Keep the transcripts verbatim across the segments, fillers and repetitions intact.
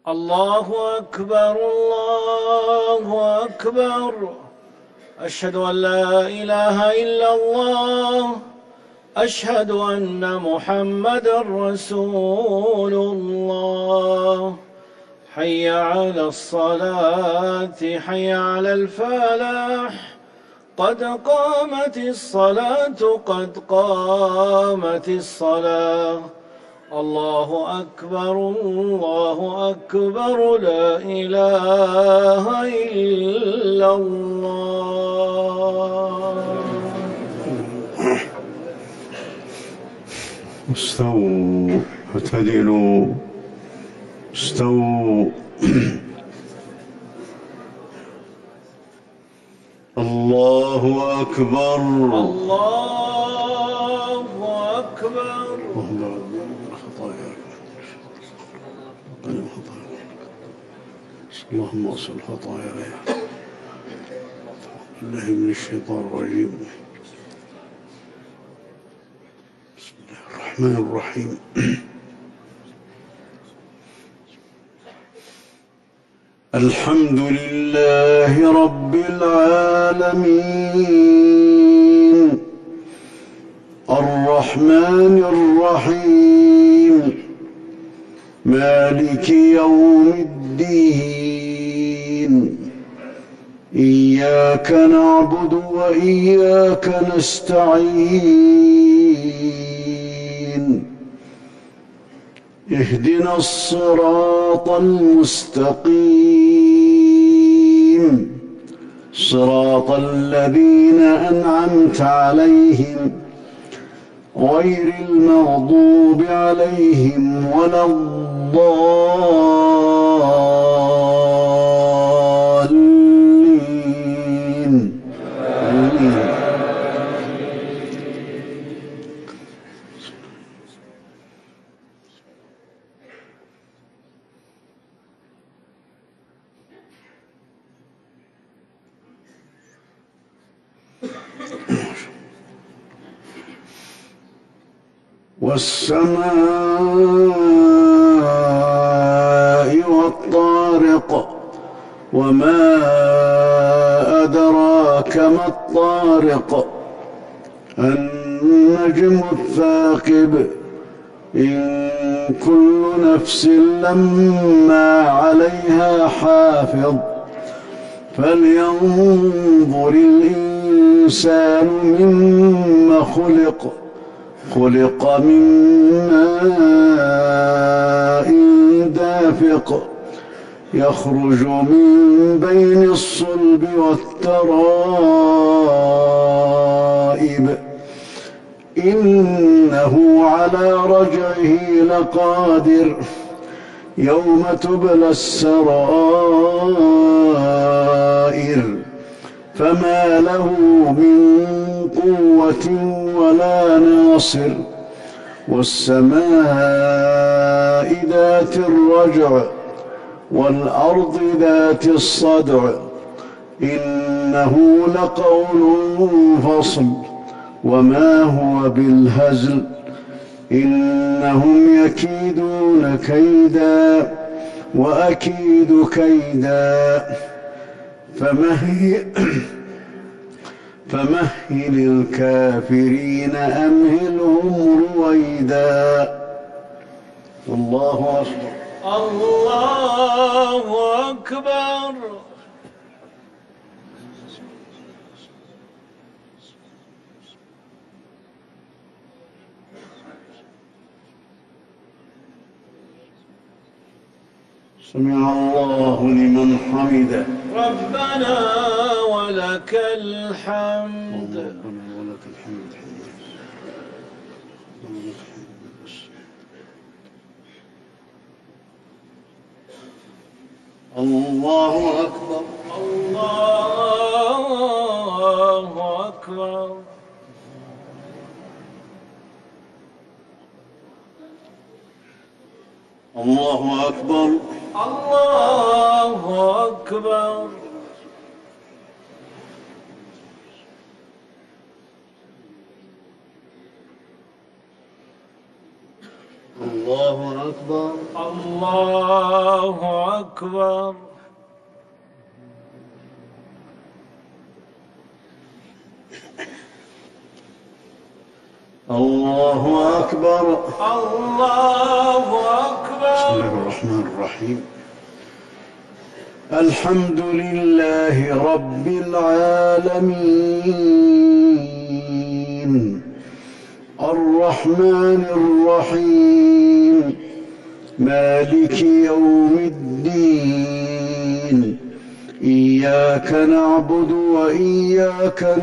الله أكبر الله أكبر. أشهد أن لا إله إلا الله. أشهد أن محمدًا رسول الله. حي على الصلاة حي على الفلاح. قد قامت الصلاة قد قامت الصلاة. الله أكبر الله أكبر لا إله إلا الله. استووا اعتدلوا استووا. الله أكبر الله أكبر. اللهم اغفر خطاياي الله من الشيطان الرجيم. بسم الله الرحمن الرحيم. الحمد لله رب العالمين الرحمن الرحيم مالك يوم الدين. إياك نعبد وإياك نستعين. اهدنا الصراط المستقيم صراط الذين أنعمت عليهم غير المغضوب عليهم ولا الضالين. آمين. والسماء والطارق وما أدراك ما الطارق. النجم الثاقب. إن كل نفس لما عليها حافظ. فلينظر الإنسان مما خلق. خلق من ماء دافق يخرج من بين الصلب والترائب. إنه على رجعه لقادر. يوم تبلى السرائر. فما له من قوة ولا ناصر. والسماء ذات الرجع والأرض ذات الصدع. إنه لقول فصل وما هو بالهزل. إنهم يكيدون كيدا وأكيد كيدا. فمهل فمهل الكافرين أمهلهم رويدا. الله أكبر الله أكبر. سمع الله لمن حمده. ربنا ولك الحمد. ربنا ولك الحمد. الله أكبر الله أكبر. الله أكبر الله أكبر. الله أكبر. أكبر. الله أكبر. الله أكبر. الله بسم أكبر. الله الرحمن الرحيم. الحمد لله رب العالمين الرحمن الرحيم مالك يوم الدين إياك نعبد وإياك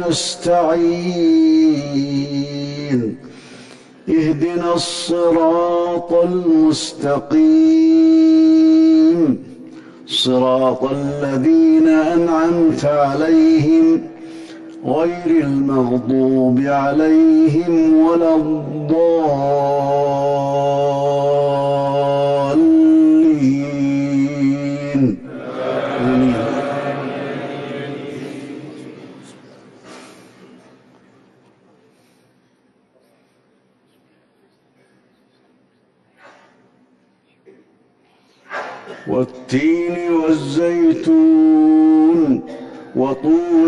نستعين اهدنا الصراط المستقيم صراط الذين أنعمت عليهم غير المغضوب عليهم ولا الضالين آمين. والتين والزيتون وطور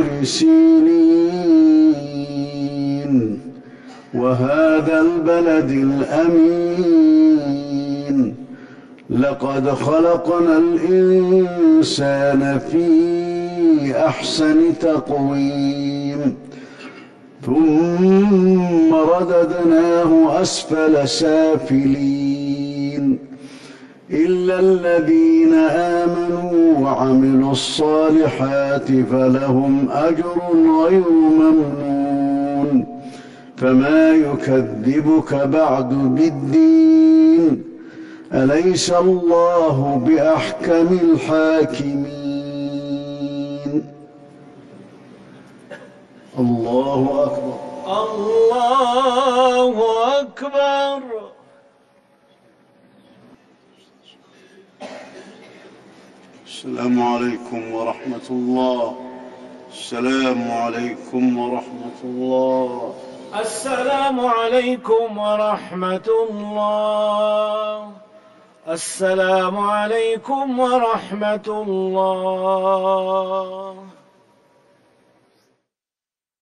سينين وهذا البلد الأمين لقد خلقنا الإنسان في أحسن تقويم ثم رددناه أسفل سافلين إلا الذين آمنوا وعملوا الصالحات فلهم أجر غير ممنون فما يكذبك بعد بالدين أليس الله بأحكم الحاكمين. الله أكبر. الله أكبر. السلام عليكم ورحمة الله. السلام عليكم ورحمة الله. السلام عليكم ورحمة الله. السلام عليكم ورحمة الله.